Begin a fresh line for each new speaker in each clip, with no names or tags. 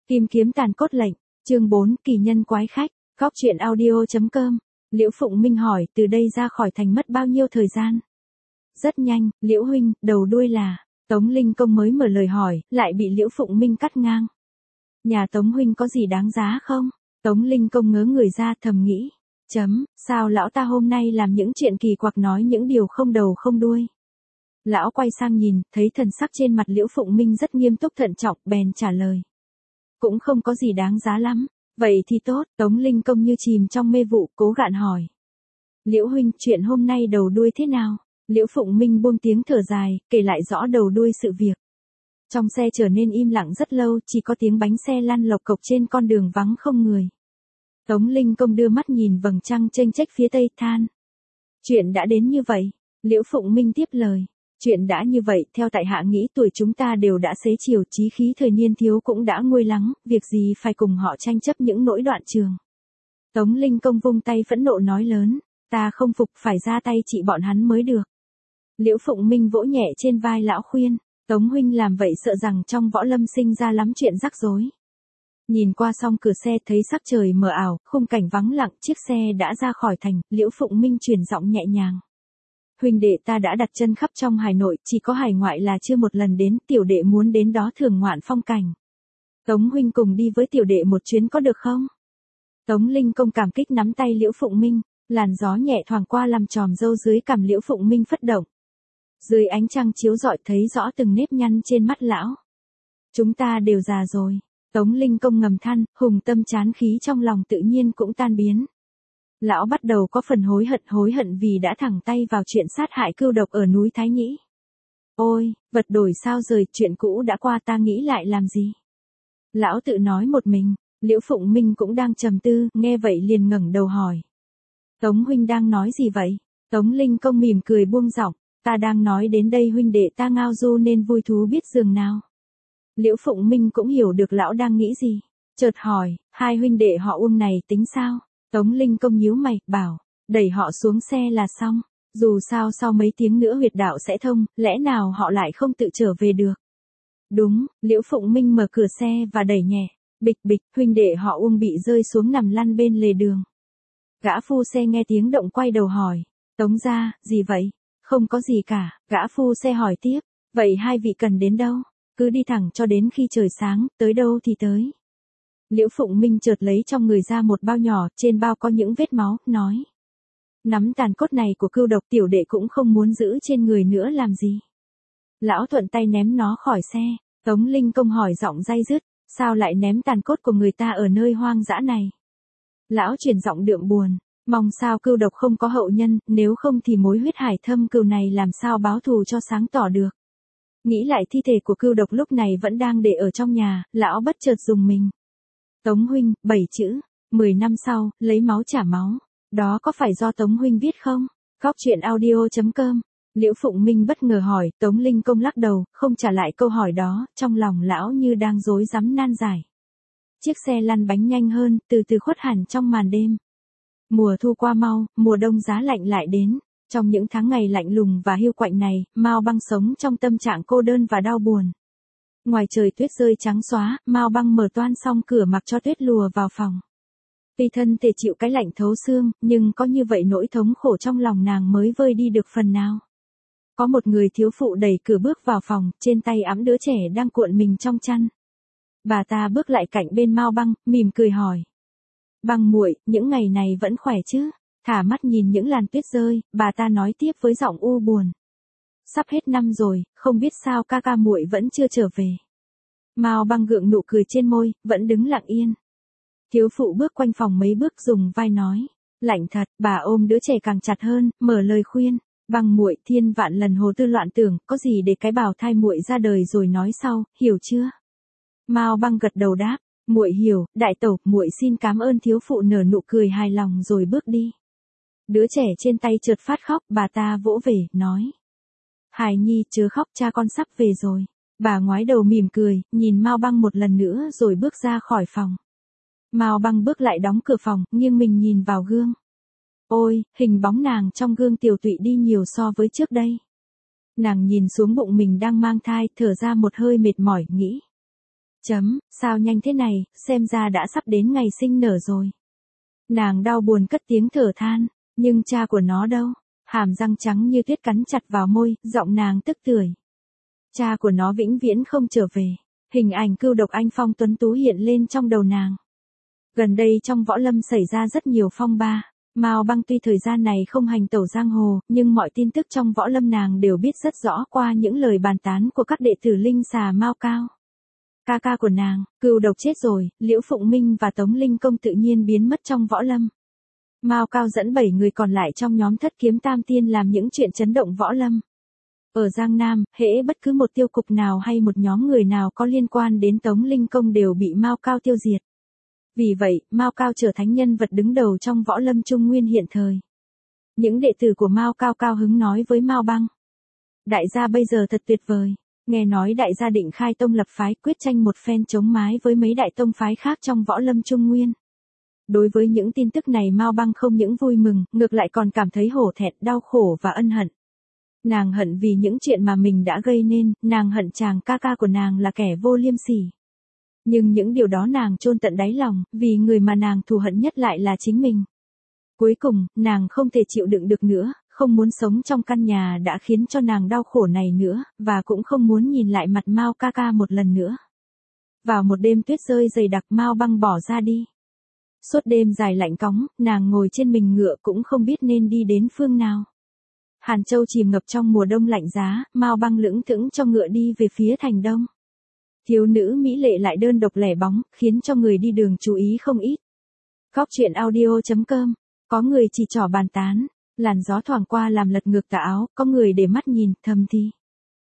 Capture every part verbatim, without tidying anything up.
Kim kiếm tàn cốt lệnh, chương bốn, kỳ nhân quái khách, góc truyện audio.com. Liễu Phụng Minh hỏi, từ đây ra khỏi thành mất bao nhiêu thời gian? Rất nhanh, Liễu huynh, đầu đuôi là, Tống Linh Công mới mở lời hỏi, lại bị Liễu Phụng Minh cắt ngang. Nhà Tống huynh có gì đáng giá không? Tống Linh Công ngớ người ra thầm nghĩ, chấm, sao lão ta hôm nay làm những chuyện kỳ quặc nói những điều không đầu không đuôi. Lão quay sang nhìn, thấy thần sắc trên mặt Liễu Phụng Minh rất nghiêm túc thận trọng, bèn trả lời. Cũng không có gì đáng giá lắm, vậy thì tốt. Tống Linh Công như chìm trong mê vụ, cố gạn hỏi. Liễu huynh, chuyện hôm nay đầu đuôi thế nào? Liễu Phụng Minh buông tiếng thở dài, kể lại rõ đầu đuôi sự việc. Trong xe trở nên im lặng rất lâu, chỉ có tiếng bánh xe lăn lộc cộc trên con đường vắng không người. Tống Linh Công đưa mắt nhìn vầng trăng chênh chếch phía tây, than. Chuyện đã đến như vậy. Liễu Phụng Minh tiếp lời. Chuyện đã như vậy, theo tại hạ nghĩ tuổi chúng ta đều đã xế chiều, chí khí thời niên thiếu cũng đã nguôi lắng, việc gì phải cùng họ tranh chấp những nỗi đoạn trường. Tống Linh Công vung tay phẫn nộ nói lớn, ta không phục, phải ra tay trị bọn hắn mới được. Liễu Phụng Minh vỗ nhẹ trên vai lão khuyên, Tống huynh làm vậy sợ rằng trong võ lâm sinh ra lắm chuyện rắc rối. Nhìn qua song cửa xe thấy sắc trời mờ ảo, khung cảnh vắng lặng, chiếc xe đã ra khỏi thành, Liễu Phụng Minh truyền giọng nhẹ nhàng. Huynh đệ ta đã đặt chân khắp trong Hải Nội, chỉ có hải ngoại là chưa một lần đến, tiểu đệ muốn đến đó thưởng ngoạn phong cảnh. Tống huynh cùng đi với tiểu đệ một chuyến có được không? Tống Linh Công cảm kích nắm tay Liễu Phụng Minh, làn gió nhẹ thoảng qua làm tròm râu dưới cằm Liễu Phụng Minh phất động. Dưới ánh trăng chiếu rọi thấy rõ từng nếp nhăn trên mắt lão. Chúng ta đều già rồi. Tống Linh Công ngầm than, hùng tâm chán khí trong lòng tự nhiên cũng tan biến. Lão bắt đầu có phần hối hận hối hận vì đã thẳng tay vào chuyện sát hại cưu độc ở núi Thái Nhĩ. Ôi, vật đổi sao rời, chuyện cũ đã qua ta nghĩ lại làm gì? Lão tự nói một mình, Liễu Phụng Minh cũng đang trầm tư, nghe vậy liền ngẩng đầu hỏi. Tống huynh đang nói gì vậy? Tống Linh Công mỉm cười buông giọng, ta đang nói đến đây huynh đệ ta ngao du nên vui thú biết giường nào. Liễu Phụng Minh cũng hiểu được lão đang nghĩ gì, chợt hỏi, hai huynh đệ họ Uông này tính sao? Tống Linh Công nhíu mày, bảo, đẩy họ xuống xe là xong, dù sao sau mấy tiếng nữa huyệt đạo sẽ thông, lẽ nào họ lại không tự trở về được. Đúng, Liễu Phụng Minh mở cửa xe và đẩy nhẹ, bịch bịch, huynh đệ họ Uông bị rơi xuống nằm lăn bên lề đường. Gã phu xe nghe tiếng động quay đầu hỏi, Tống gia, gì vậy? Không có gì cả, gã phu xe hỏi tiếp, vậy hai vị cần đến đâu? Cứ đi thẳng cho đến khi trời sáng, tới đâu thì tới. Liễu Phụng Minh chợt lấy trong người ra một bao nhỏ, trên bao có những vết máu, nói. Nắm tàn cốt này của cưu độc tiểu đệ cũng không muốn giữ trên người nữa làm gì. Lão thuận tay ném nó khỏi xe, Tống Linh Công hỏi giọng day dứt, sao lại ném tàn cốt của người ta ở nơi hoang dã này? Lão chuyển giọng đượm buồn, mong sao cưu độc không có hậu nhân, nếu không thì mối huyết hải thâm cừu này làm sao báo thù cho sáng tỏ được. Nghĩ lại thi thể của cưu độc lúc này vẫn đang để ở trong nhà, lão bất chợt dùng mình. Tống huynh, bảy chữ, mười năm sau, lấy máu trả máu. Đó có phải do Tống huynh viết không? Góc truyện audio.com. Liễu Phụng Minh bất ngờ hỏi, Tống Linh Công lắc đầu, không trả lại câu hỏi đó, trong lòng lão như đang rối rắm nan giải. Chiếc xe lăn bánh nhanh hơn, từ từ khuất hẳn trong màn đêm. Mùa thu qua mau, mùa đông giá lạnh lại đến. Trong những tháng ngày lạnh lùng và hiu quạnh này, Mao Băng sống trong tâm trạng cô đơn và đau buồn. Ngoài trời tuyết rơi trắng xóa, Mao Băng mở toan xong cửa mặc cho tuyết lùa vào phòng. Tuy thân thể chịu cái lạnh thấu xương, nhưng có như vậy nỗi thống khổ trong lòng nàng mới vơi đi được phần nào. Có một người thiếu phụ đẩy cửa bước vào phòng, trên tay ẵm đứa trẻ đang cuộn mình trong chăn. Bà ta bước lại cạnh bên Mao Băng, mỉm cười hỏi. Băng muội, những ngày này vẫn khỏe chứ? Thả mắt nhìn những làn tuyết rơi, bà ta nói tiếp với giọng u buồn. Sắp hết năm rồi, không biết sao ca ca muội vẫn chưa trở về. Mao Băng gượng nụ cười trên môi, vẫn đứng lặng yên. Thiếu phụ bước quanh phòng mấy bước dùng vai nói, lạnh thật, bà ôm đứa trẻ càng chặt hơn, mở lời khuyên, Băng muội, thiên vạn lần hồ tư loạn tưởng, có gì để cái bào thai muội ra đời rồi nói sau, hiểu chưa? Mao Băng gật đầu đáp, muội hiểu, đại tẩu, muội xin cảm ơn. Thiếu phụ nở nụ cười hài lòng rồi bước đi. Đứa trẻ trên tay chợt phát khóc, bà ta vỗ về, nói. Hài nhi chớ khóc, cha con sắp về rồi. Bà ngoái đầu mỉm cười, nhìn Mao Băng một lần nữa rồi bước ra khỏi phòng. Mao Băng bước lại đóng cửa phòng, nghiêng mình nhìn vào gương. Ôi, hình bóng nàng trong gương tiều tụy đi nhiều so với trước đây. Nàng nhìn xuống bụng mình đang mang thai, thở ra một hơi mệt mỏi, nghĩ. Chấm, sao nhanh thế này, xem ra đã sắp đến ngày sinh nở rồi. Nàng đau buồn cất tiếng thở than, nhưng cha của nó đâu? Hàm răng trắng như tuyết cắn chặt vào môi, giọng nàng tức tưởi. Cha của nó vĩnh viễn không trở về. Hình ảnh Cưu Độc anh phong tuấn tú hiện lên trong đầu nàng. Gần đây trong võ lâm xảy ra rất nhiều phong ba. Mao Băng tuy thời gian này không hành tẩu giang hồ, nhưng mọi tin tức trong võ lâm nàng đều biết rất rõ qua những lời bàn tán của các đệ tử Linh Xà Mao Cao. Ca ca của nàng, Cưu Độc chết rồi, Liễu Phụng Minh và Tống Linh Công tự nhiên biến mất trong võ lâm. Mao Cao dẫn bảy người còn lại trong nhóm Thất Kiếm Tam Tiên làm những chuyện chấn động võ lâm. Ở Giang Nam, hễ bất cứ một tiêu cục nào hay một nhóm người nào có liên quan đến Tống Linh Công đều bị Mao Cao tiêu diệt. Vì vậy, Mao Cao trở thành nhân vật đứng đầu trong võ lâm Trung Nguyên hiện thời. Những đệ tử của Mao Cao cao hứng nói với Mao Băng. Đại gia bây giờ thật tuyệt vời. Nghe nói đại gia định khai tông lập phái, quyết tranh một phen chống mái với mấy đại tông phái khác trong võ lâm Trung Nguyên. Đối với những tin tức này Mao Băng không những vui mừng, ngược lại còn cảm thấy hổ thẹn, đau khổ và ân hận. Nàng hận vì những chuyện mà mình đã gây nên, nàng hận chàng ca ca của nàng là kẻ vô liêm sỉ. Nhưng những điều đó nàng chôn tận đáy lòng, vì người mà nàng thù hận nhất lại là chính mình. Cuối cùng, nàng không thể chịu đựng được nữa, không muốn sống trong căn nhà đã khiến cho nàng đau khổ này nữa, và cũng không muốn nhìn lại mặt Mao ca ca một lần nữa. Vào một đêm tuyết rơi dày đặc, Mao Băng bỏ ra đi. Suốt đêm dài lạnh cóng, nàng ngồi trên mình ngựa cũng không biết nên đi đến phương nào. Hàn Châu chìm ngập trong mùa đông lạnh giá, Mao Băng lững thững cho ngựa đi về phía thành đông. Thiếu nữ mỹ lệ lại đơn độc lẻ bóng, khiến cho người đi đường chú ý không ít. Góc truyện audio chấm com, có người chỉ trỏ bàn tán, làn gió thoảng qua làm lật ngược tà áo, có người để mắt nhìn, thầm thì.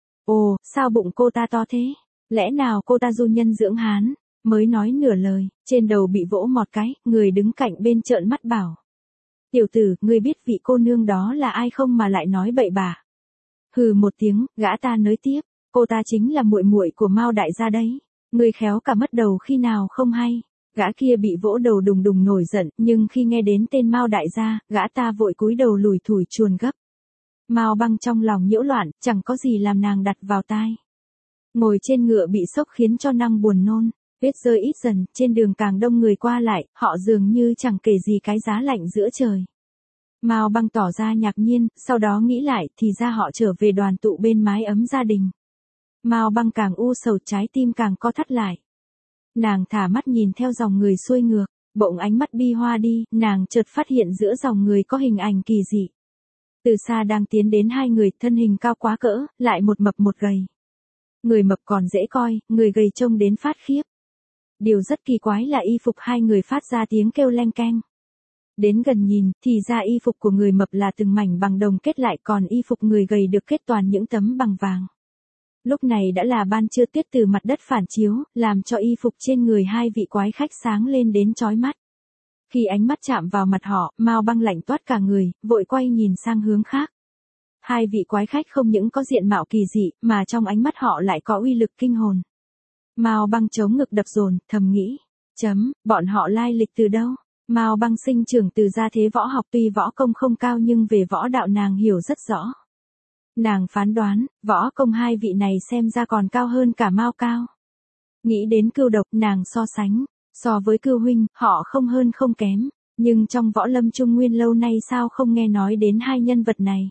Ồ, sao bụng cô ta to thế? Lẽ nào cô ta du nhân dưỡng hán? Mới nói nửa lời, trên đầu bị vỗ một cái, người đứng cạnh bên trợn mắt bảo. Tiểu tử, ngươi biết vị cô nương đó là ai không mà lại nói bậy bạ? Hừ một tiếng, gã ta nói tiếp, cô ta chính là muội muội của Mao đại gia đấy. Ngươi khéo cả mất đầu khi nào không hay. Gã kia bị vỗ đầu đùng đùng nổi giận, nhưng khi nghe đến tên Mao đại gia, gã ta vội cúi đầu lủi thủi chuồn gấp. Mao Băng trong lòng nhiễu loạn, chẳng có gì làm nàng đặt vào tai. Ngồi trên ngựa bị sốc khiến cho nàng buồn nôn. Tuyết rơi ít dần, trên đường càng đông người qua lại, họ dường như chẳng kể gì cái giá lạnh giữa trời. Mao Băng tỏ ra ngạc nhiên, sau đó nghĩ lại thì ra họ trở về đoàn tụ bên mái ấm gia đình. Mao Băng càng u sầu, trái tim càng co thắt lại. Nàng thả mắt nhìn theo dòng người xuôi ngược, bỗng ánh mắt bi hoa đi, nàng chợt phát hiện giữa dòng người có hình ảnh kỳ dị. Từ xa đang tiến đến hai người, thân hình cao quá cỡ, lại một mập một gầy. Người mập còn dễ coi, người gầy trông đến phát khiếp. Điều rất kỳ quái là y phục hai người phát ra tiếng kêu leng keng. Đến gần nhìn, thì ra y phục của người mập là từng mảnh bằng đồng kết lại, còn y phục người gầy được kết toàn những tấm bằng vàng. Lúc này đã là ban trưa, tuyết từ mặt đất phản chiếu, làm cho y phục trên người hai vị quái khách sáng lên đến chói mắt. Khi ánh mắt chạm vào mặt họ, Mao Băng lạnh toát cả người, vội quay nhìn sang hướng khác. Hai vị quái khách không những có diện mạo kỳ dị, mà trong ánh mắt họ lại có uy lực kinh hồn. Mao Băng chống ngực đập dồn, thầm nghĩ, chấm, bọn họ lai lịch từ đâu? Mao Băng sinh trưởng từ gia thế võ học, tuy võ công không cao nhưng về võ đạo nàng hiểu rất rõ. Nàng phán đoán, võ công hai vị này xem ra còn cao hơn cả Mao Cao. Nghĩ đến Cưu Độc, nàng so sánh, so với Cưu huynh, họ không hơn không kém, nhưng trong võ lâm Trung Nguyên lâu nay sao không nghe nói đến hai nhân vật này?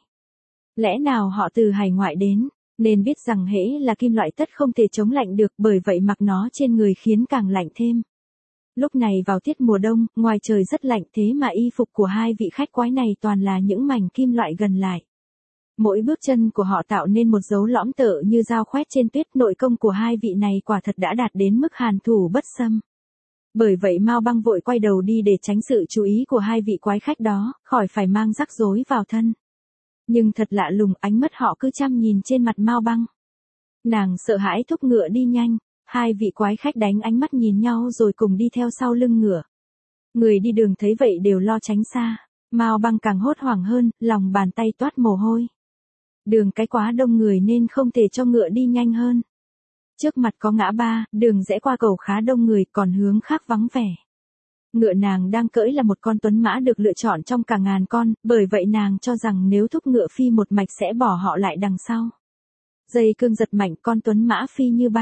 Lẽ nào họ từ hải ngoại đến, nên biết rằng hễ là kim loại tất không thể chống lạnh được, bởi vậy mặc nó trên người khiến càng lạnh thêm. Lúc này vào tiết mùa đông, ngoài trời rất lạnh, thế mà y phục của hai vị khách quái này toàn là những mảnh kim loại gần lại. Mỗi bước chân của họ tạo nên một dấu lõm tợ như dao khoét trên tuyết, nội công của hai vị này quả thật đã đạt đến mức hàn thủ bất xâm. Bởi vậy Mao Băng vội quay đầu đi để tránh sự chú ý của hai vị quái khách đó, khỏi phải mang rắc rối vào thân. Nhưng thật lạ lùng, ánh mắt họ cứ chăm nhìn trên mặt Mao Băng. Nàng sợ hãi thúc ngựa đi nhanh, hai vị quái khách đánh ánh mắt nhìn nhau rồi cùng đi theo sau lưng ngựa. Người đi đường thấy vậy đều lo tránh xa, Mao Băng càng hốt hoảng hơn, lòng bàn tay toát mồ hôi. Đường cái quá đông người nên không thể cho ngựa đi nhanh hơn. Trước mặt có ngã ba, đường rẽ qua cầu khá đông người, còn hướng khác vắng vẻ. Ngựa nàng đang cưỡi là một con tuấn mã được lựa chọn trong cả ngàn con, bởi vậy nàng cho rằng nếu thúc ngựa phi một mạch sẽ bỏ họ lại đằng sau. Dây cương giật mạnh, con tuấn mã phi như bay.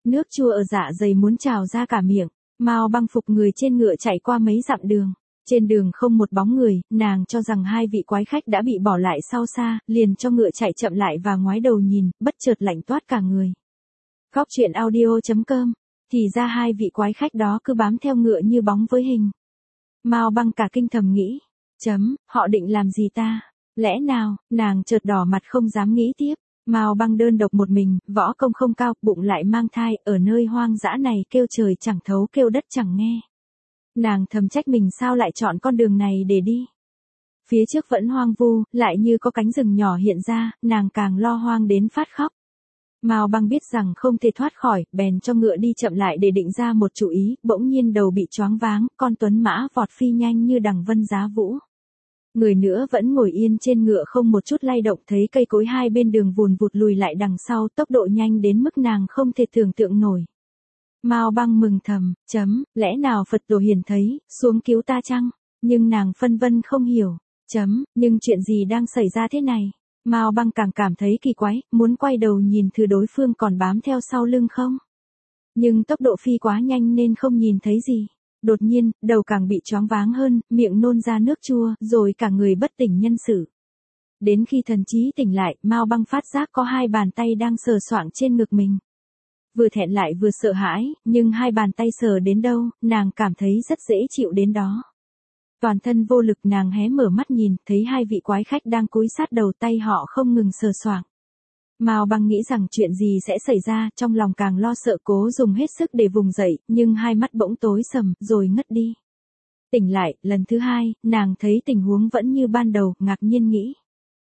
Nước chua ở dạ dày muốn trào ra cả miệng. Mao Băng phục người trên ngựa chạy qua mấy dặm đường. Trên đường không một bóng người, nàng cho rằng hai vị quái khách đã bị bỏ lại sau xa, liền cho ngựa chạy chậm lại và ngoái đầu nhìn, bất chợt lạnh toát cả người. Góc truyện audio chấm com. Thì ra hai vị quái khách đó cứ bám theo ngựa như bóng với hình. Mao Băng cả kinh thầm nghĩ. Chấm, họ định làm gì ta? Lẽ nào, nàng chợt đỏ mặt không dám nghĩ tiếp. Mao Băng đơn độc một mình, võ công không cao, bụng lại mang thai, ở nơi hoang dã này kêu trời chẳng thấu kêu đất chẳng nghe. Nàng thầm trách mình sao lại chọn con đường này để đi. Phía trước vẫn hoang vu, lại như có cánh rừng nhỏ hiện ra, nàng càng lo hoang đến phát khóc. Mao Băng biết rằng không thể thoát khỏi, bèn cho ngựa đi chậm lại để định ra một chủ ý, bỗng nhiên đầu bị choáng váng, con tuấn mã vọt phi nhanh như đằng vân giá vũ. Người nữa vẫn ngồi yên trên ngựa không một chút lay động, thấy cây cối hai bên đường vùn vụt lùi lại đằng sau, tốc độ nhanh đến mức nàng không thể tưởng tượng nổi. Mao Băng mừng thầm, chấm, lẽ nào Phật tổ hiển thấy, xuống cứu ta chăng? Nhưng nàng phân vân không hiểu, chấm, nhưng chuyện gì đang xảy ra thế này? Mao Băng càng cảm thấy kỳ quái, muốn quay đầu nhìn thử đối phương còn bám theo sau lưng không? Nhưng tốc độ phi quá nhanh nên không nhìn thấy gì. Đột nhiên, đầu càng bị choáng váng hơn, miệng nôn ra nước chua, rồi cả người bất tỉnh nhân sự. Đến khi thần trí tỉnh lại, Mao Băng phát giác có hai bàn tay đang sờ soạng trên ngực mình. Vừa thẹn lại vừa sợ hãi, nhưng hai bàn tay sờ đến đâu, nàng cảm thấy rất dễ chịu đến đó. Toàn thân vô lực, nàng hé mở mắt nhìn, thấy hai vị quái khách đang cúi sát đầu, tay họ không ngừng sờ soạng. Mao Băng nghĩ rằng chuyện gì sẽ xảy ra, trong lòng càng lo sợ, cố dùng hết sức để vùng dậy, nhưng hai mắt bỗng tối sầm, rồi ngất đi. Tỉnh lại, lần thứ hai, nàng thấy tình huống vẫn như ban đầu, ngạc nhiên nghĩ.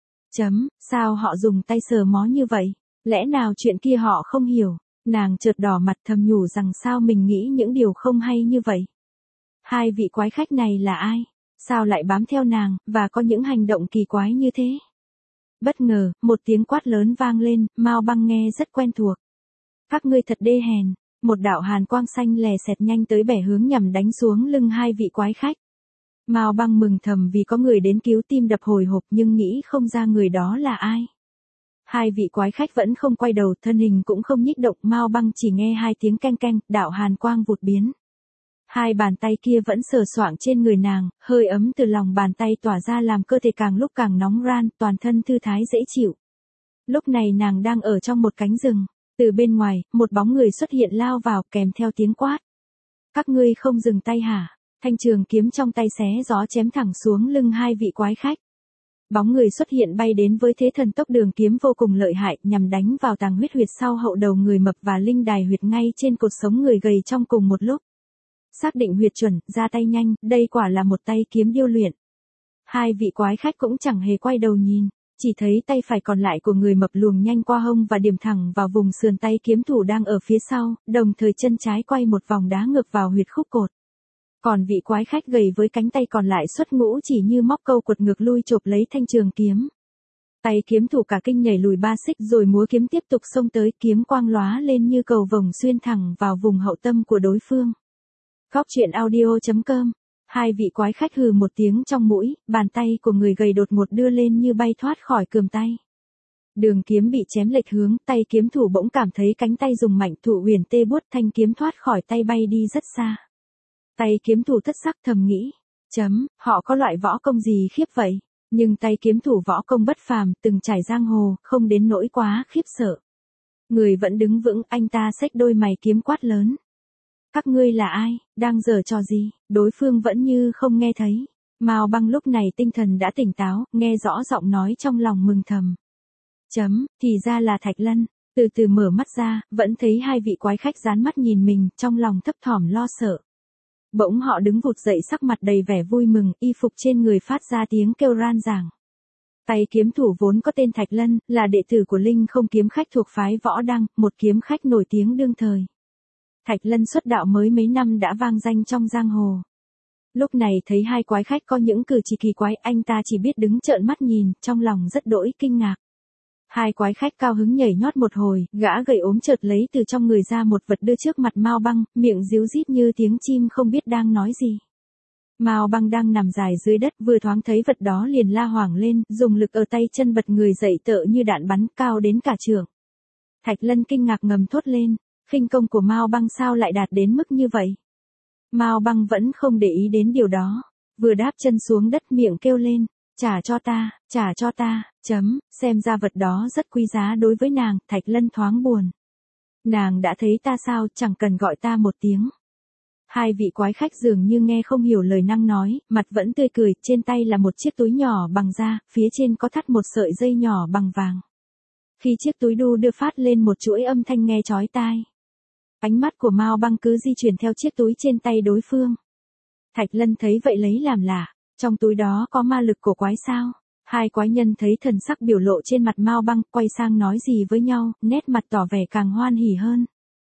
Chấm, sao họ dùng tay sờ mó như vậy? Lẽ nào chuyện kia họ không hiểu? Nàng chợt đỏ mặt thầm nhủ rằng sao mình nghĩ những điều không hay như vậy? Hai vị quái khách này là ai? Sao lại bám theo nàng, và có những hành động kỳ quái như thế? Bất ngờ, một tiếng quát lớn vang lên, Mao Băng nghe rất quen thuộc. Các ngươi thật đê hèn, một đạo hàn quang xanh lè xẹt nhanh tới bẻ hướng nhằm đánh xuống lưng hai vị quái khách. Mao Băng mừng thầm vì có người đến cứu, tim đập hồi hộp nhưng nghĩ không ra người đó là ai. Hai vị quái khách vẫn không quay đầu, thân hình cũng không nhích động, Mao Băng chỉ nghe hai tiếng keng keng, đạo hàn quang vụt biến. Hai bàn tay kia vẫn sờ soạng trên người nàng, hơi ấm từ lòng bàn tay tỏa ra làm cơ thể càng lúc càng nóng ran, toàn thân thư thái dễ chịu. Lúc này nàng đang ở trong một cánh rừng, từ bên ngoài, một bóng người xuất hiện lao vào kèm theo tiếng quát. Các ngươi không dừng tay hả? Thanh trường kiếm trong tay xé gió chém thẳng xuống lưng hai vị quái khách. Bóng người xuất hiện bay đến với thế thần tốc, đường kiếm vô cùng lợi hại, nhằm đánh vào tàng huyết huyệt sau hậu đầu người mập và linh đài huyệt ngay trên cột sống người gầy trong cùng một lúc. Xác định huyệt chuẩn, ra tay nhanh, đây quả là một tay kiếm điêu luyện. Hai vị quái khách cũng chẳng hề quay đầu nhìn, chỉ thấy tay phải còn lại của người mập luồng nhanh qua hông và điểm thẳng vào vùng sườn tay kiếm thủ đang ở phía sau, đồng thời chân trái quay một vòng đá ngược vào huyệt khúc cột. Còn vị quái khách gầy với cánh tay còn lại xuất ngũ chỉ như móc câu quật ngược lui chộp lấy thanh trường kiếm. Tay kiếm thủ cả kinh nhảy lùi ba xích rồi múa kiếm tiếp tục xông tới, kiếm quang lóa lên như cầu vồng xuyên thẳng vào vùng hậu tâm của đối phương. Góc truyện audio chấm com. Hai vị quái khách hừ một tiếng trong mũi, bàn tay của người gầy đột ngột đưa lên như bay thoát khỏi cườm tay. Đường kiếm bị chém lệch hướng, tay kiếm thủ bỗng cảm thấy cánh tay dùng mạnh, thụ huyền tê buốt, thanh kiếm thoát khỏi tay bay đi rất xa. Tay kiếm thủ thất sắc thầm nghĩ, chấm, họ có loại võ công gì khiếp vậy? Nhưng tay kiếm thủ võ công bất phàm, từng trải giang hồ, không đến nỗi quá khiếp sợ. Người vẫn đứng vững, anh ta xách đôi mày kiếm quát lớn. Các ngươi là ai, đang giở trò gì? Đối phương vẫn như không nghe thấy. Mao Băng lúc này tinh thần đã tỉnh táo, nghe rõ giọng nói trong lòng mừng thầm. Chấm, thì ra là Thạch Lân. Từ từ mở mắt ra, vẫn thấy hai vị quái khách dán mắt nhìn mình, trong lòng thấp thỏm lo sợ. Bỗng họ đứng vụt dậy, sắc mặt đầy vẻ vui mừng, y phục trên người phát ra tiếng kêu ran ràng. Tay kiếm thủ vốn có tên Thạch Lân, là đệ tử của Linh Không kiếm khách thuộc phái Võ Đăng, một kiếm khách nổi tiếng đương thời. Thạch Lân xuất đạo mới mấy năm đã vang danh trong giang hồ. Lúc này thấy hai quái khách có những cử chỉ kỳ quái, anh ta chỉ biết đứng trợn mắt nhìn, trong lòng rất đỗi kinh ngạc. Hai quái khách cao hứng nhảy nhót một hồi, gã gầy ốm chợt lấy từ trong người ra một vật đưa trước mặt Mao Băng, miệng ríu rít như tiếng chim không biết đang nói gì. Mao Băng đang nằm dài dưới đất, vừa thoáng thấy vật đó liền la hoảng lên, dùng lực ở tay chân bật người dậy tựa như đạn bắn, cao đến cả trượng. Thạch Lân kinh ngạc ngầm thốt lên, Khinh công của Mao Băng sao lại đạt đến mức như vậy? Mao Băng vẫn không để ý đến điều đó, vừa đáp chân xuống đất miệng kêu lên, trả cho ta, trả cho ta, chấm, xem ra vật đó rất quý giá đối với nàng. Thạch Lân thoáng buồn. Nàng đã thấy ta sao, chẳng cần gọi ta một tiếng. Hai vị quái khách dường như nghe không hiểu lời năng nói, mặt vẫn tươi cười, trên tay là một chiếc túi nhỏ bằng da, phía trên có thắt một sợi dây nhỏ bằng vàng. Khi chiếc túi đu đưa phát lên một chuỗi âm thanh nghe chói tai. Ánh mắt của Mao Băng cứ di chuyển theo chiếc túi trên tay đối phương. Thạch Lân thấy vậy lấy làm lạ, trong túi đó có ma lực của quái sao? Hai quái nhân thấy thần sắc biểu lộ trên mặt Mao Băng, quay sang nói gì với nhau, nét mặt tỏ vẻ càng hoan hỉ hơn.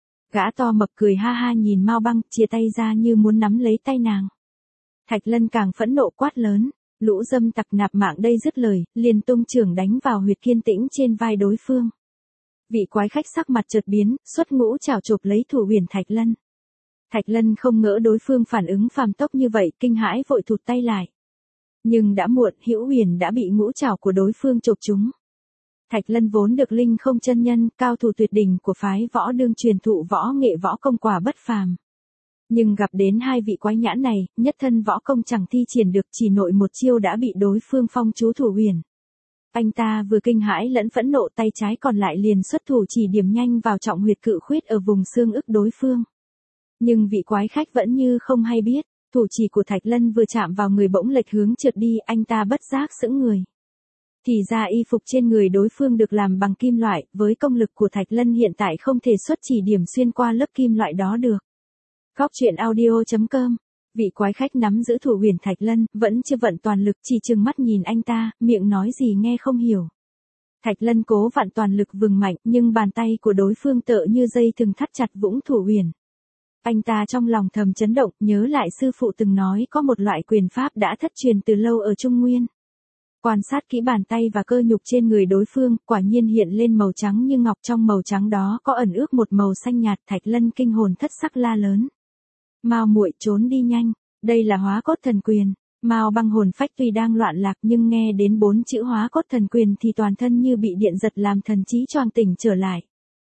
Gã to mập cười ha ha nhìn Mao Băng, chia tay ra như muốn nắm lấy tay nàng. Thạch Lân càng phẫn nộ quát lớn, lũ dâm tặc nạp mạng đây, dứt lời, liền tung chưởng đánh vào huyệt kiên tĩnh trên vai đối phương. Vị quái khách sắc mặt chợt biến, xuất ngũ chảo chụp lấy thủ huyền Thạch Lân. Thạch Lân không ngỡ đối phương phản ứng phàm tốc như vậy, kinh hãi vội thụt tay lại. Nhưng đã muộn, hữu huyền đã bị ngũ chảo của đối phương chộp trúng. Thạch Lân vốn được linh không chân nhân, cao thủ tuyệt đỉnh của phái võ đương truyền thụ võ nghệ võ công quả bất phàm. Nhưng gặp đến hai vị quái nhãn này, nhất thân võ công chẳng thi triển được, chỉ nội một chiêu đã bị đối phương phong chú thủ huyền. Anh ta vừa kinh hãi lẫn phẫn nộ, tay trái còn lại liền xuất thủ chỉ điểm nhanh vào trọng huyệt cự khuyết ở vùng xương ức đối phương. Nhưng vị quái khách vẫn như không hay biết, thủ chỉ của Thạch Lân vừa chạm vào người bỗng lệch hướng trượt đi, anh ta bất giác sững người. Thì ra y phục trên người đối phương được làm bằng kim loại, với công lực của Thạch Lân hiện tại không thể xuất chỉ điểm xuyên qua lớp kim loại đó được. Góc truyện audio chấm com. Vị quái khách nắm giữ thủ huyền Thạch Lân, vẫn chưa vận toàn lực, chỉ trừng mắt nhìn anh ta, miệng nói gì nghe không hiểu. Thạch Lân cố vặn toàn lực vừng mạnh, nhưng bàn tay của đối phương tựa như dây thừng thắt chặt vũng thủ huyền. Anh ta trong lòng thầm chấn động, nhớ lại sư phụ từng nói có một loại quyền pháp đã thất truyền từ lâu ở Trung Nguyên. Quan sát kỹ bàn tay và cơ nhục trên người đối phương, quả nhiên hiện lên màu trắng như ngọc, trong màu trắng đó có ẩn ước một màu xanh nhạt. Thạch Lân kinh hồn thất sắc la lớn. Mao muội trốn đi nhanh, đây là hóa cốt thần quyền. Mao Băng hồn phách tuy đang loạn lạc nhưng nghe đến bốn chữ hóa cốt thần quyền thì toàn thân như bị điện giật làm thần trí choàng tỉnh trở lại.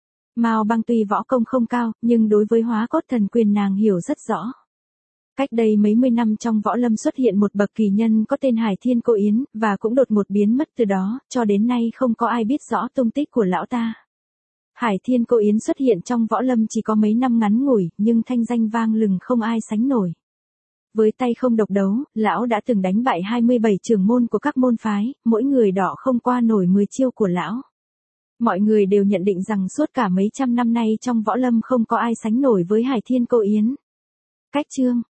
Mao Băng tuy võ công không cao, nhưng đối với hóa cốt thần quyền nàng hiểu rất rõ. Cách đây mấy mươi năm trong võ lâm xuất hiện một bậc kỳ nhân có tên Hải Thiên Cô Yến, và cũng đột ngột biến mất từ đó, cho đến nay không có ai biết rõ tung tích của lão ta. Hải Thiên Cô Yến xuất hiện trong võ lâm chỉ có mấy năm ngắn ngủi, nhưng thanh danh vang lừng không ai sánh nổi. Với tay không độc đấu, lão đã từng đánh bại hai mươi bảy trưởng môn của các môn phái, mỗi người đọ không qua nổi mười chiêu của lão. Mọi người đều nhận định rằng suốt cả mấy trăm năm nay trong võ lâm không có ai sánh nổi với Hải Thiên Cô Yến. Cách chương